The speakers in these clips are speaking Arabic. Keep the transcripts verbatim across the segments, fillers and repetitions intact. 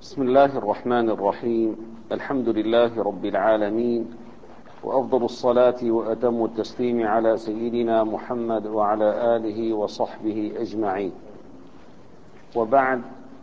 بسم الله الرحمن الرحيم. الحمد لله رب العالمين، وأفضل الصلاة وأتم التسليم على سيدنا محمد وعلى آله وصحبه أجمعين. وبعد،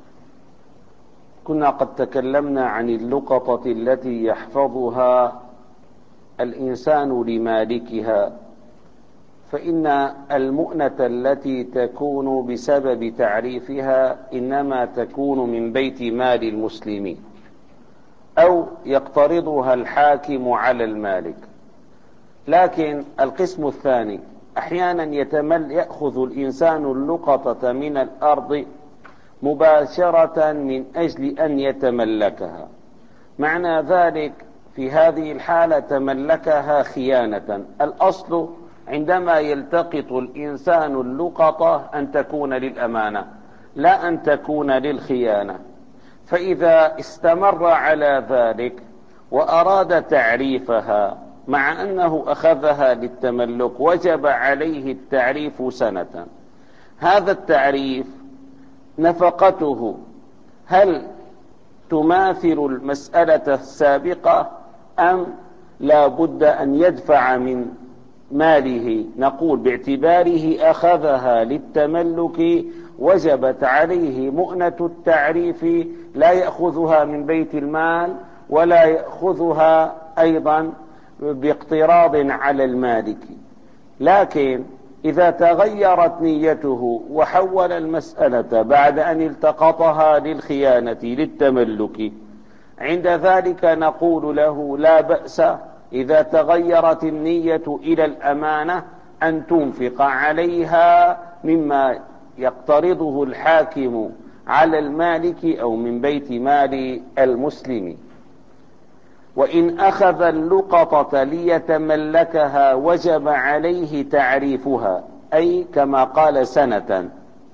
كنا قد تكلمنا عن اللقطة التي يحفظها الإنسان لمالكها، فإن المؤنة التي تكون بسبب تعريفها إنما تكون من بيت مال المسلمين، أو يقترضها الحاكم على المالك. لكن القسم الثاني، أحيانا يتمل يأخذ الإنسان اللقطة من الأرض مباشرة من أجل أن يتملكها. معنى ذلك في هذه الحالة تملكها خيانة. الأصل عندما يلتقط الإنسان اللقطة أن تكون للأمانة، لا أن تكون للخيانة. فإذا استمر على ذلك وأراد تعريفها مع أنه أخذها للتملك، وجب عليه التعريف سنة. هذا التعريف نفقته هل تماثل المسألة السابقة أم لا بد أن يدفع من ماله؟ نقول باعتباره أخذها للتملك وجبت عليه مؤنة التعريف، لا يأخذها من بيت المال ولا يأخذها أيضا باقتراض على المالك. لكن إذا تغيرت نيته وحول المسألة بعد أن التقطها للخيانة للتملك، عند ذلك نقول له لا بأس إذا تغيرت النية إلى الأمانة أن تنفق عليها مما يقترضه الحاكم على المالك أو من بيت مال المسلم. وإن أخذ اللقطة ليتملكها وجب عليه تعريفها، أي كما قال سنة،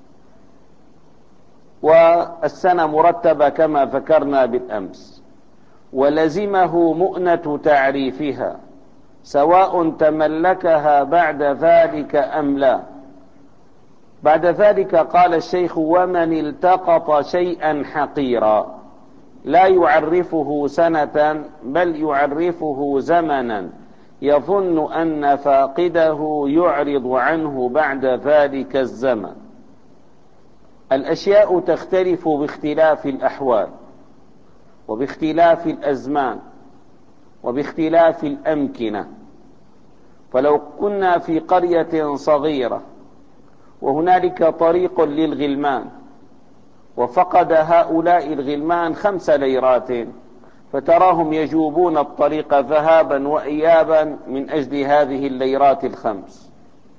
والسنة مرتبة كما ذكرنا بالأمس، ولزمه مؤنة تعريفها سواء تملكها بعد ذلك أم لا. بعد ذلك قال الشيخ: ومن التقط شيئا حقيرا لا يعرفه سنة بل يعرفه زمنا يظن أن فاقده يعرض عنه بعد ذلك الزمن. الأشياء تختلف باختلاف الأحوال وباختلاف الأزمان وباختلاف الأمكنة. فلو كنا في قرية صغيرة وهنالك طريق للغلمان، وفقد هؤلاء الغلمان خمس ليرات، فتراهم يجوبون الطريق ذهابا وإيابا من أجل هذه الليرات الخمس.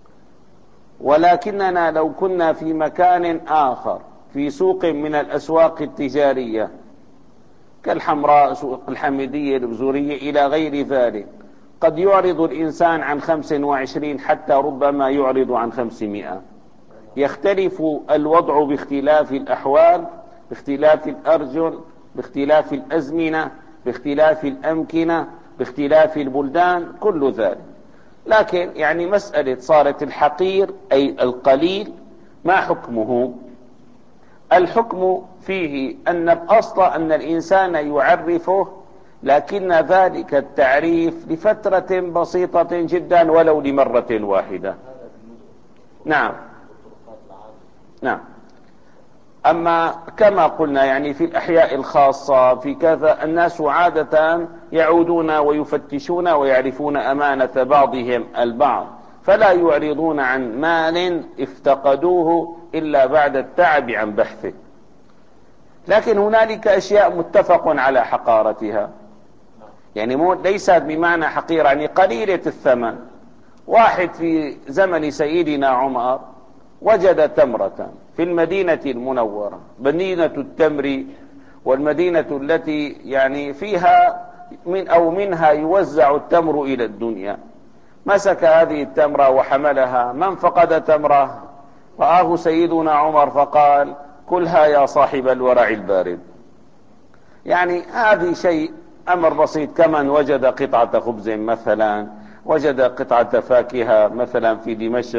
ولكننا لو كنا في مكان آخر، في سوق من الأسواق التجارية كالحمراء، سوق الحميدية، البزورية، إلى غير ذلك، قد يعرض الإنسان عن خمس وعشرين حتى ربما يعرض عن خمسمائة. يختلف الوضع باختلاف الأحوال، باختلاف الأرجل، باختلاف الأزمنة، باختلاف الأمكنة، باختلاف البلدان، كل ذلك. لكن يعني مسألة صارت الحقير أي القليل، ما حكمه؟ الحكم فيه أن الأصل أن الإنسان يعرفه، لكن ذلك التعريف لفترة بسيطة جدا ولو لمرة واحدة. نعم نعم. أما كما قلنا يعني في الأحياء الخاصة في كذا، الناس عادة يعودون ويفتشون ويعرفون أمانة بعضهم البعض، فلا يعرضون عن مال افتقدوه إلا بعد التعب عن بحثه. لكن هنالك أشياء متفق على حقارتها، يعني مو ليست بمعنى حقيرة، يعني قليلة الثمن. واحد في زمن سيدنا عمر وجد تمرة في المدينة المنورة، مدينة التمر، والمدينة التي يعني فيها من أو منها يوزع التمر إلى الدنيا. مسك هذه التمرة وحملها. من فقد تمرة رآه سيدنا عمر فقال: كلها يا صاحب الورع البارد. يعني هذه شيء أمر بسيط، كمن وجد قطعة خبز مثلا، وجد قطعة فاكهة مثلا في دمشق،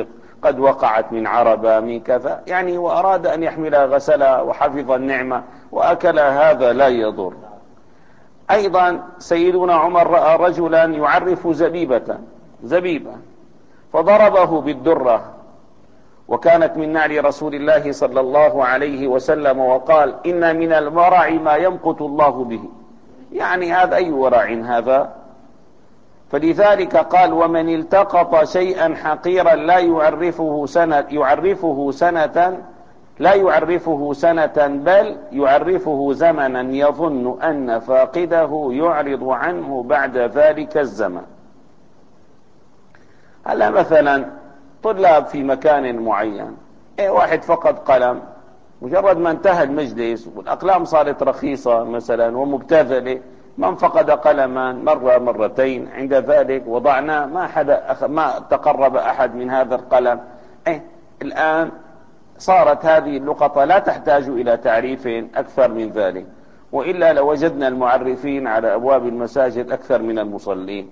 قد وقعت من عربة من كذا يعني، وأراد أن يحملها غسلها وحفظ النعمة وأكلها، هذا لا يضر. أيضا سيدنا عمر رأى رجلا يعرف زبيبة زبيبة فضربه بالدرة، وكانت من نعل رسول الله صلى الله عليه وسلم، وقال إن من الورع ما يمقت الله به، يعني هذا أي ورع هذا؟ فلذلك قال ومن التقط شيئا حقيرا لا يعرفه سنة يعرفه سنة لا يعرفه سنة بل يعرفه زمنا يظن أن فاقده يعرض عنه بعد ذلك الزمن. هلا مثلا طلاب في مكان معين، ايه واحد فقد قلم، مجرد ما انتهى المجلس والأقلام صارت رخيصة مثلا ومبتذلة، من فقد قلما مرة مرتين عند ذلك وضعناه، ما حدا أخ... ما تقرب أحد من هذا القلم. ايه الآن صارت هذه اللقطة لا تحتاج إلى تعريف أكثر من ذلك، وإلا لوجدنا المعرفين على أبواب المساجد أكثر من المصلين.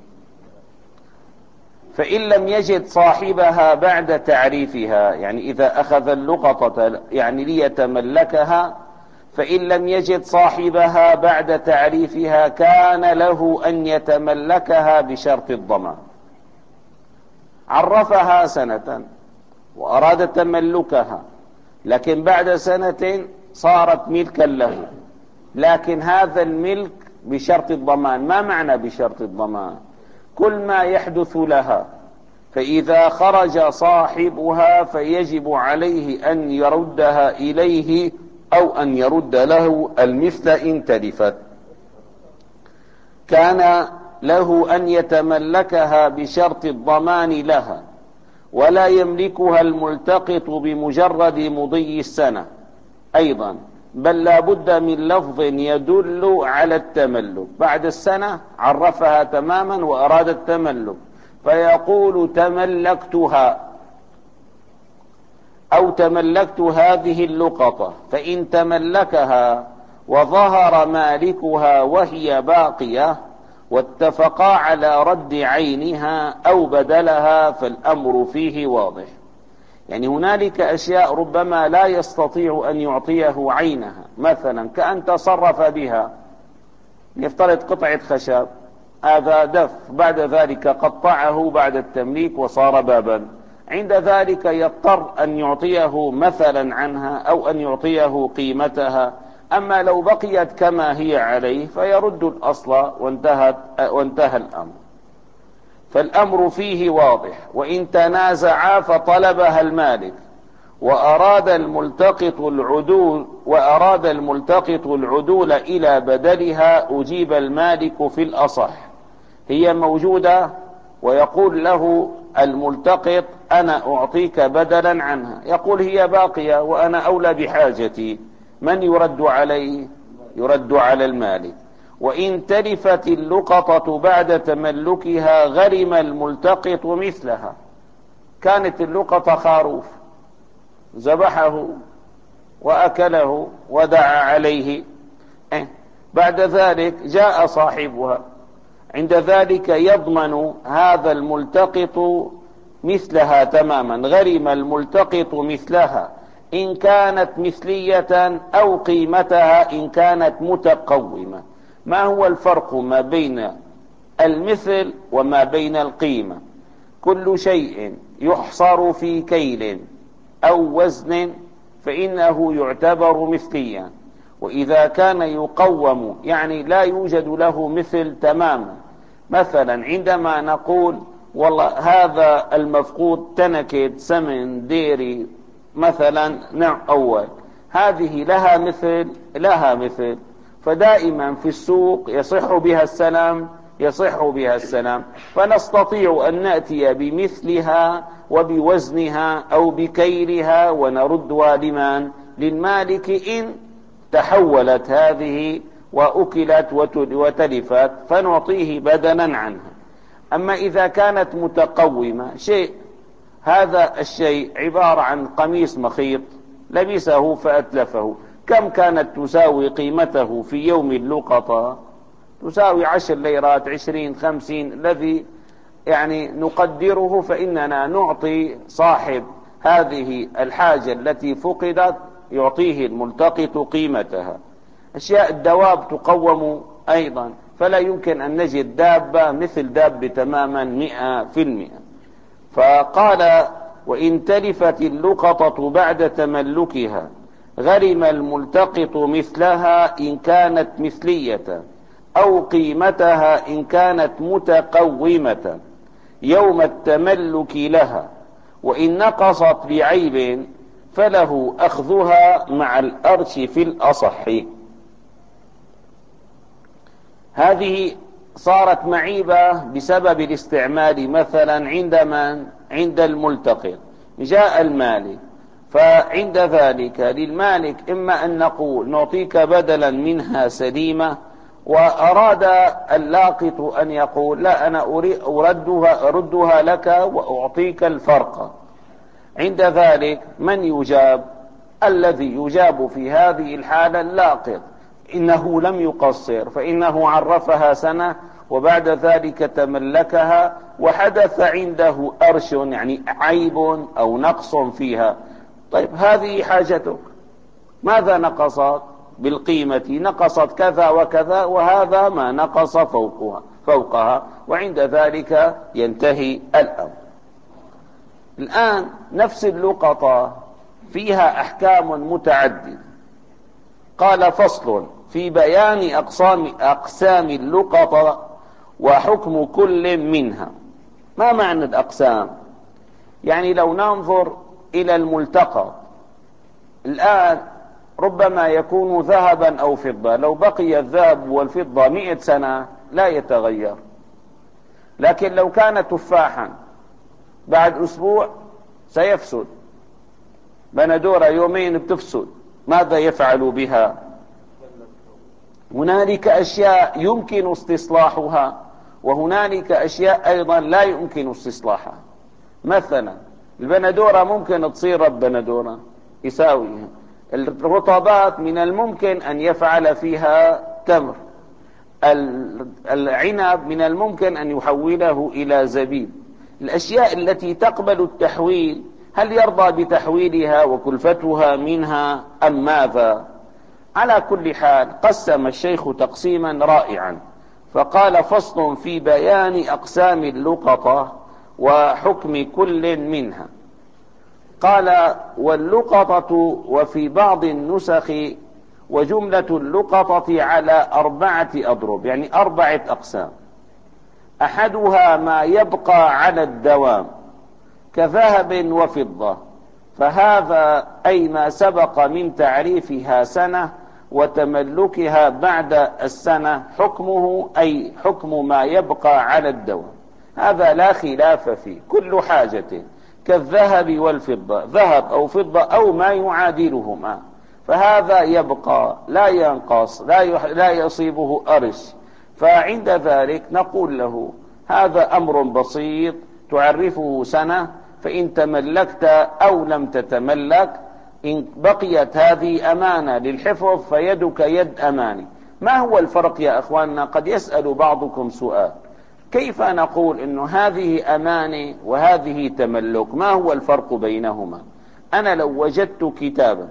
فإن لم يجد صاحبها بعد تعريفها، يعني إذا أخذ اللقطة يعني ليتملكها، فإن لم يجد صاحبها بعد تعريفها كان له أن يتملكها بشرط الضمان. عرفها سنة وأراد تملكها، لكن بعد سنة صارت ملكا له، لكن هذا الملك بشرط الضمان. ما معنى بشرط الضمان؟ كل ما يحدث لها فإذا خرج صاحبها فيجب عليه أن يردها إليه أو أن يرد له المثل إن تلفت. كان له أن يتملكها بشرط الضمان لها، ولا يملكها الملتقط بمجرد مضي السنة أيضا، بل لا بد من لفظ يدل على التملك. بعد السنة عرفها تماما وأراد التملك، فيقول تملكتها أو تملكت هذه اللقطة. فإن تملكها وظهر مالكها وهي باقية واتفقا على رد عينها أو بدلها فالأمر فيه واضح. يعني هنالك أشياء ربما لا يستطيع أن يعطيه عينها، مثلا كأن تصرف بها، يفترض قطعة خشب، هذا دف، بعد ذلك قطعه بعد التمليك وصار بابا، عند ذلك يضطر أن يعطيه مثلا عنها أو أن يعطيه قيمتها. أما لو بقيت كما هي عليه فيرد الأصل وانتهت وانتهى الأمر. فالأمر فيه واضح. وإن تنازعا فطلبها المالك وأراد الملتقط العدول وأراد الملتقط العدول إلى بدلها أجيب المالك في الأصح، هي موجودة، ويقول له الملتقط أنا أعطيك بدلا عنها، يقول هي باقية وأنا أولى بحاجتي، من يرد عليه؟ يرد على المالك. وإن تلفت اللقطة بعد تملكها غرم الملتقط مثلها. كانت اللقطة خروف، ذبحه وأكله ودعا عليه، بعد ذلك جاء صاحبها، عند ذلك يضمن هذا الملتقط مثلها تماما، غرم الملتقط مثلها إن كانت مثلية أو قيمتها إن كانت متقومة. ما هو الفرق ما بين المثل وما بين القيمة؟ كل شيء يحصر في كيل أو وزن فإنه يعتبر مثليا، وإذا كان يقوم يعني لا يوجد له مثل تماما. مثلا عندما نقول والله هذا المفقود تنكد سمن ديري مثلا نوع أول، هذه لها مثل لها مثل، فدائما في السوق يصح بها السلام يصح بها السلام، فنستطيع أن نأتي بمثلها وبوزنها أو بكيلها ونردها لمن؟ للمالك إن تحولت هذه وأكلت وتلفت فنعطيه بدلا عنها. أما إذا كانت متقومة، شيء هذا الشيء عبارة عن قميص مخيط لبسه فأتلفه، كم كانت تساوي قيمته في يوم اللقطة؟ تساوي عشر ليرات، عشرين، خمسين، الذي يعني نقدره، فإننا نعطي صاحب هذه الحاجة التي فقدت يعطيه الملتقط قيمتها. أشياء الدواب تقوم أيضا، فلا يمكن أن نجد دابة مثل دابة تماما مئة في المئة. فقال: وإن تلفت اللقطة بعد تملكها غرم الملتقط مثلها إن كانت مثلية، أو قيمتها إن كانت متقومة يوم التملك لها، وإن نقصت بعيب فله أخذها مع الأرش في الأصح. هذه صارت معيبة بسبب الاستعمال، مثلا عندما عند الملتقط جاء المالك، فعند ذلك للمالك إما أن نقول نعطيك بدلا منها سليمة، وأراد اللاقط أن يقول لا، أنا أردها, أردها لك وأعطيك الفرق. عند ذلك من يجاب؟ الذي يجاب في هذه الحالة اللاقط، إنه لم يقصر، فإنه عرفها سنة وبعد ذلك تملكها وحدث عنده أرش، يعني عيب أو نقص فيها. طيب هذه حاجتك، ماذا نقصت؟ بالقيمة نقصت كذا وكذا، وهذا ما نقص فوقها, فوقها وعند ذلك ينتهي الأمر. الآن نفس اللقطة فيها أحكام متعددة. قال: فصل في بيان أقسام, أقسام اللقطة وحكم كل منها. ما معنى الأقسام؟ يعني لو ننظر إلى الملتقط الآن ربما يكون ذهبا أو فضة، لو بقي الذهب والفضة مئة سنة لا يتغير، لكن لو كان تفاحا بعد أسبوع سيفسد، بندورة يومين بتفسد، ماذا يفعل بها؟ هنالك أشياء يمكن استصلاحها وهنالك أشياء أيضا لا يمكن استصلاحها. مثلا البندورة ممكن تصير بندورة يساويها، الرطبات من الممكن أن يفعل فيها تمر، العنب من الممكن أن يحوله إلى زبيب. الأشياء التي تقبل التحويل هل يرضى بتحويلها وكلفتها منها أم ماذا؟ على كل حال قسم الشيخ تقسيما رائعا، فقال: فصل في بيان أقسام اللقطة وحكم كل منها. قال: واللقطة وفي بعض النسخ وجملة اللقطة على أربعة أضرب، يعني أربعة أقسام. أحدها ما يبقى على الدوام كذهب وفضة، فهذا أي ما سبق من تعريفها سنة وتملكها بعد السنة حكمه أي حكم ما يبقى على الدوام، هذا لا خلاف فيه. كل حاجة كالذهب والفضة، ذهب أو فضة أو ما يعادلهما، فهذا يبقى لا ينقص لا, لا يصيبه أرش. فعند ذلك نقول له: هذا أمر بسيط تعرفه سنة، فإن تملكت أو لم تتملك إن بقيت هذه أمانة للحفظ فيدك يد أماني. ما هو الفرق يا أخواننا؟ قد يسأل بعضكم سؤال: كيف نقول إنه هذه أمانة وهذه تملك؟ ما هو الفرق بينهما؟ أنا لو وجدت كتابا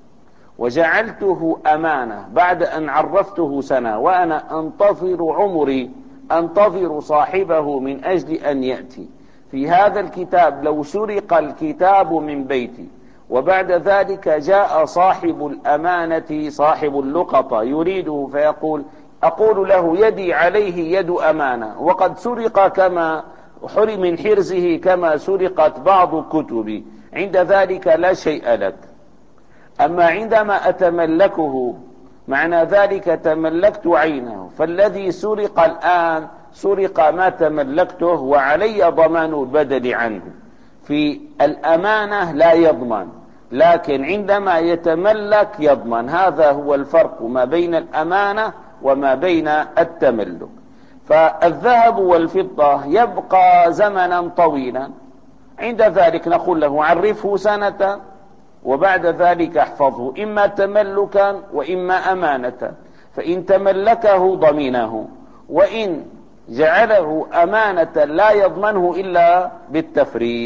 وجعلته أمانة بعد أن عرفته سنة وأنا أنتظر عمري، أنتظر صاحبه من أجل أن يأتي، في هذا الكتاب لو سرق الكتاب من بيتي وبعد ذلك جاء صاحب الأمانة صاحب اللقطة يريده فيقول، أقول له: يدي عليه يد أمانة وقد سرق كما حرم من حرزه كما سرقت بعض كتبي، عند ذلك لا شيء لك. أما عندما أتملكه معنى ذلك تملكت عينه، فالذي سرق الآن سرق ما تملكته وعلي ضمان البدل عنه. في الأمانة لا يضمن، لكن عندما يتملك يضمن. هذا هو الفرق ما بين الأمانة وما بين التملك. فالذهب والفضة يبقى زمنا طويلا، عند ذلك نقول له: عرفه سنة وبعد ذلك احفظه، إما تملكا وإما أمانة، فإن تملكه ضمنه، وإن جعله أمانة لا يضمنه إلا بالتفريط.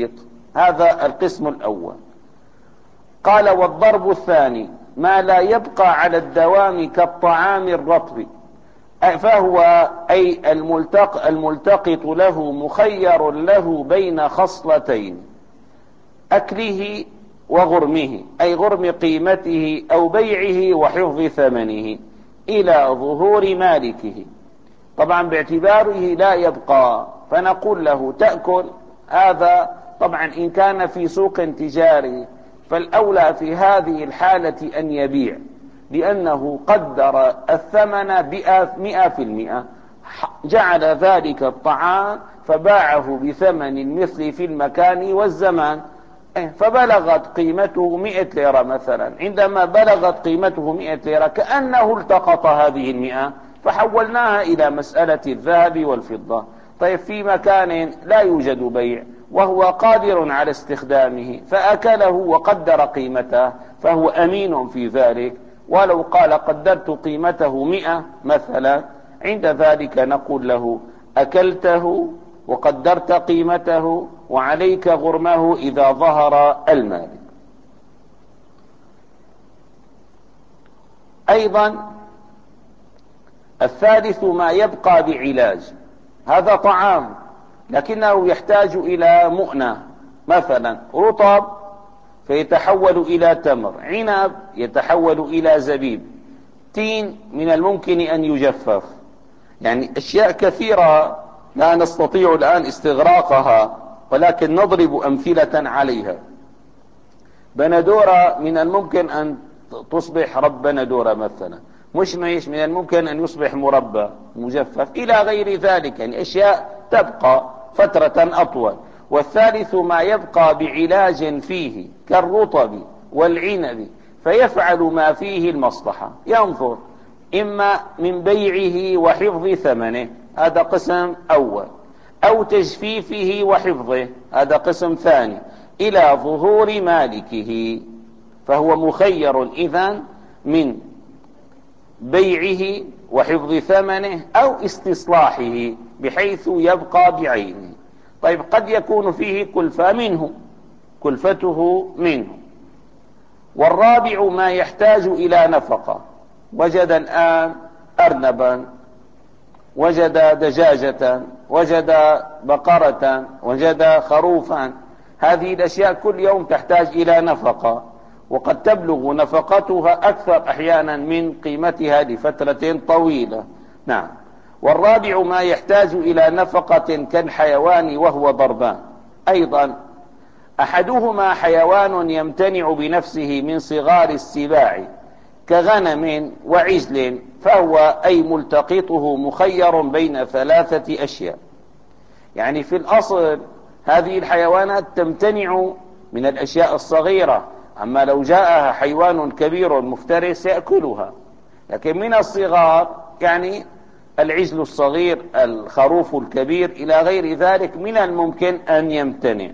هذا القسم الأول. قال والضرب الثاني ما لا يبقى على الدوام كالطعام الرطب، فهو أي الملتق الملتقط له مخير له بين خصلتين: أكله وغرمه، أي غرم قيمته أو بيعه وحفظ ثمنه إلى ظهور مالكه. طبعا باعتباره لا يبقى، فنقول له تأكل هذا. طبعا إن كان في سوق تجاري فالأولى في هذه الحالة أن يبيع، لأنه قدر الثمن مئة في المئة، جعل ذلك الطعام فباعه بثمن المثل في المكان والزمان، فبلغت قيمته مئة ليرة مثلا. عندما بلغت قيمته مئة ليرة كأنه التقط هذه المئة فحولناها إلى مسألة الذهب والفضة. طيب في مكان لا يوجد بيع وهو قادر على استخدامه فأكله وقدر قيمته، فهو أمين في ذلك. ولو قال قدرت قيمته مئة مثلا، عند ذلك نقول له أكلته وقدرت قيمته وعليك غرمه إذا ظهر المالك. أيضا الثالث ما يبقى بعلاج، هذا طعام لكنه يحتاج إلى مؤنة، مثلا رطب فيتحول إلى تمر، عنب يتحول إلى زبيب، تين من الممكن أن يجفف. يعني أشياء كثيرة لا نستطيع الآن استغراقها، ولكن نضرب أمثلة عليها. بندورة من الممكن أن تصبح رب بندورة مثلا، مشمش من الممكن أن يصبح مربى مجفف إلى غير ذلك، يعني أشياء تبقى فترة أطول. والثالث ما يبقى بعلاج فيه كالرطب والعنب، فيفعل ما فيه المصلحة، ينظر إما من بيعه وحفظ ثمنه، هذا قسم أول، أو تجفيفه وحفظه، هذا قسم ثاني، إلى ظهور مالكه، فهو مخير إذن من بيعه وحفظ ثمنه أو استصلاحه بحيث يبقى بعينه. طيب قد يكون فيه كلفة منه، كلفته منه. والرابع ما يحتاج إلى نفقة، وجد الآن أرنبا، وجد دجاجة، وجد بقرة، وجد خروفا، هذه الأشياء كل يوم تحتاج إلى نفقة، وقد تبلغ نفقتها أكثر أحيانا من قيمتها لفترة طويلة. نعم. والرابع ما يحتاج إلى نفقة كالحيوان وهو ضربان، أيضا أحدهما حيوان يمتنع بنفسه من صغار السباع كغنم وعجل، فهو أي ملتقطه مخير بين ثلاثة أشياء. يعني في الأصل هذه الحيوانات تمتنع من الأشياء الصغيرة، أما لو جاءها حيوان كبير مفترس يأكلها، لكن من الصغار يعني العجل الصغير، الخروف الكبير إلى غير ذلك من الممكن أن يمتنع.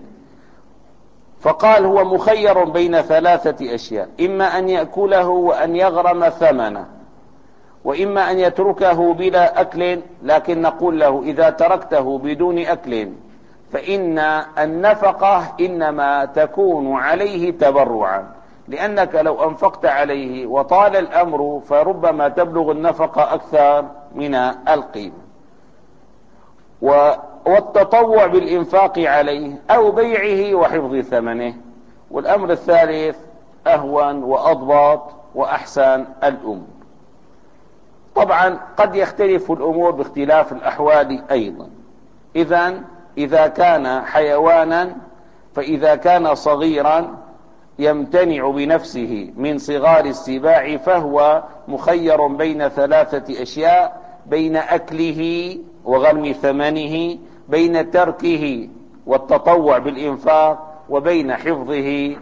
فقال هو مخير بين ثلاثة أشياء: إما أن يأكله وأن يغرم ثمنه، وإما أن يتركه بلا أكل، لكن نقول له إذا تركته بدون أكل فإن النفقة إنما تكون عليه تبرعا، لأنك لو أنفقت عليه وطال الأمر فربما تبلغ النفقة أكثر من القيمة. والتطوع بالإنفاق عليه أو بيعه وحفظ ثمنه. والأمر الثالث أهون وأضبط وأحسن الأمور. طبعا قد يختلف الأمور باختلاف الأحوال أيضا. إذن إذا كان حيوانا، فإذا كان صغيرا يمتنع بنفسه من صغار السباع فهو مخير بين ثلاثة أشياء: بين أكله وغرم ثمنه، بين تركه والتطوع بالإنفاق، وبين حفظه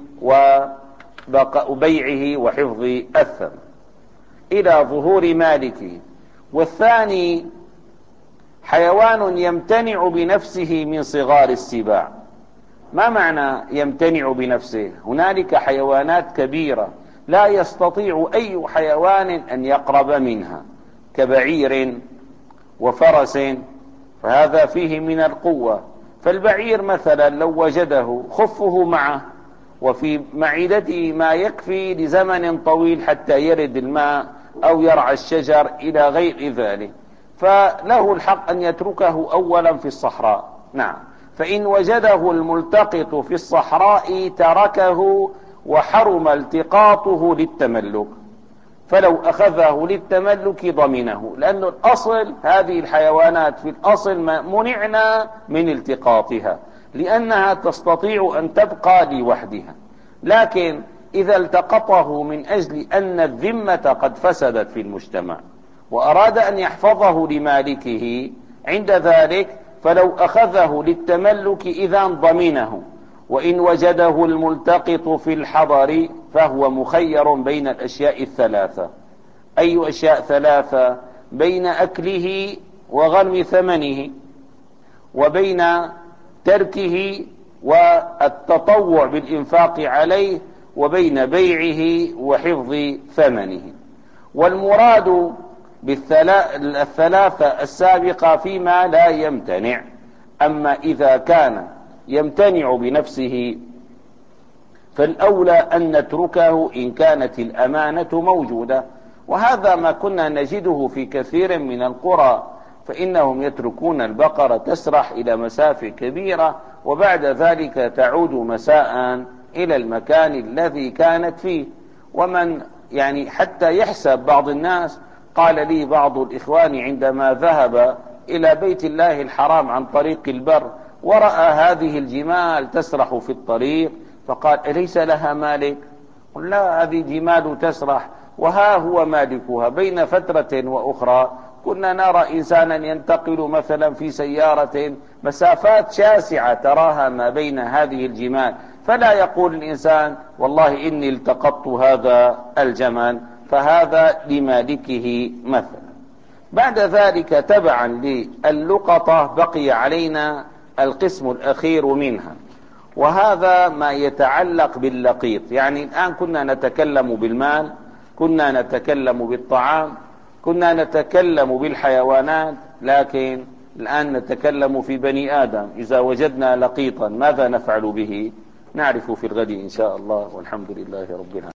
وبيعه وحفظ الثمن إلى ظهور مالكه. والثاني حيوان يمتنع بنفسه من صغار السباع. ما معنى يمتنع بنفسه؟ هنالك حيوانات كبيرة لا يستطيع أي حيوان أن يقرب منها، كبعير وفرس، فهذا فيه من القوة. فالبعير مثلا لو وجده خفه معه وفي معدته ما يكفي لزمن طويل حتى يرد الماء أو يرعى الشجر إلى غير ذلك، فله الحق أن يتركه أولا في الصحراء. نعم، فإن وجده الملتقط في الصحراء تركه وحرم التقاطه للتملك، فلو أخذه للتملك ضمنه، لأن الأصل هذه الحيوانات في الأصل منعنا من التقاطها لأنها تستطيع أن تبقى لوحدها، لكن إذا التقطه من أجل أن الذمة قد فسدت في المجتمع وأراد أن يحفظه لمالكه، عند ذلك فلو أخذه للتملك إذا ضمنه. وإن وجده الملتقط في الحضر فهو مخير بين الأشياء الثلاثة. أي أشياء ثلاثة؟ بين أكله وغرم ثمنه، وبين تركه والتطوع بالإنفاق عليه، وبين بيعه وحفظ ثمنه. والمراد بالثلاثة السابقة فيما لا يمتنع. أما إذا كان يمتنع بنفسه فالأولى أن نتركه إن كانت الأمانة موجودة، وهذا ما كنا نجده في كثير من القرى، فإنهم يتركون البقرة تسرح إلى مسافة كبيرة وبعد ذلك تعود مساء إلى المكان الذي كانت فيه. ومن يعني حتى يحسب بعض الناس، قال لي بعض الإخوان عندما ذهب إلى بيت الله الحرام عن طريق البر ورأى هذه الجمال تسرح في الطريق، فقال: أليس لها مالك؟ قل: لا، هذه جمال تسرح وها هو مالكها. بين فترة وأخرى كنا نرى إنسانا ينتقل مثلا في سيارة مسافات شاسعة تراها ما بين هذه الجمال، فلا يقول الإنسان: والله إني التقطت هذا الجمل، فهذا لمالكه مثلا. بعد ذلك تبعا للقطة بقي علينا القسم الأخير منها، وهذا ما يتعلق باللقيط. يعني الآن كنا نتكلم بالمال، كنا نتكلم بالطعام، كنا نتكلم بالحيوانات، لكن الآن نتكلم في بني آدم. إذا وجدنا لقيطا ماذا نفعل به؟ نعرف في الغد إن شاء الله، والحمد لله رب العالمين.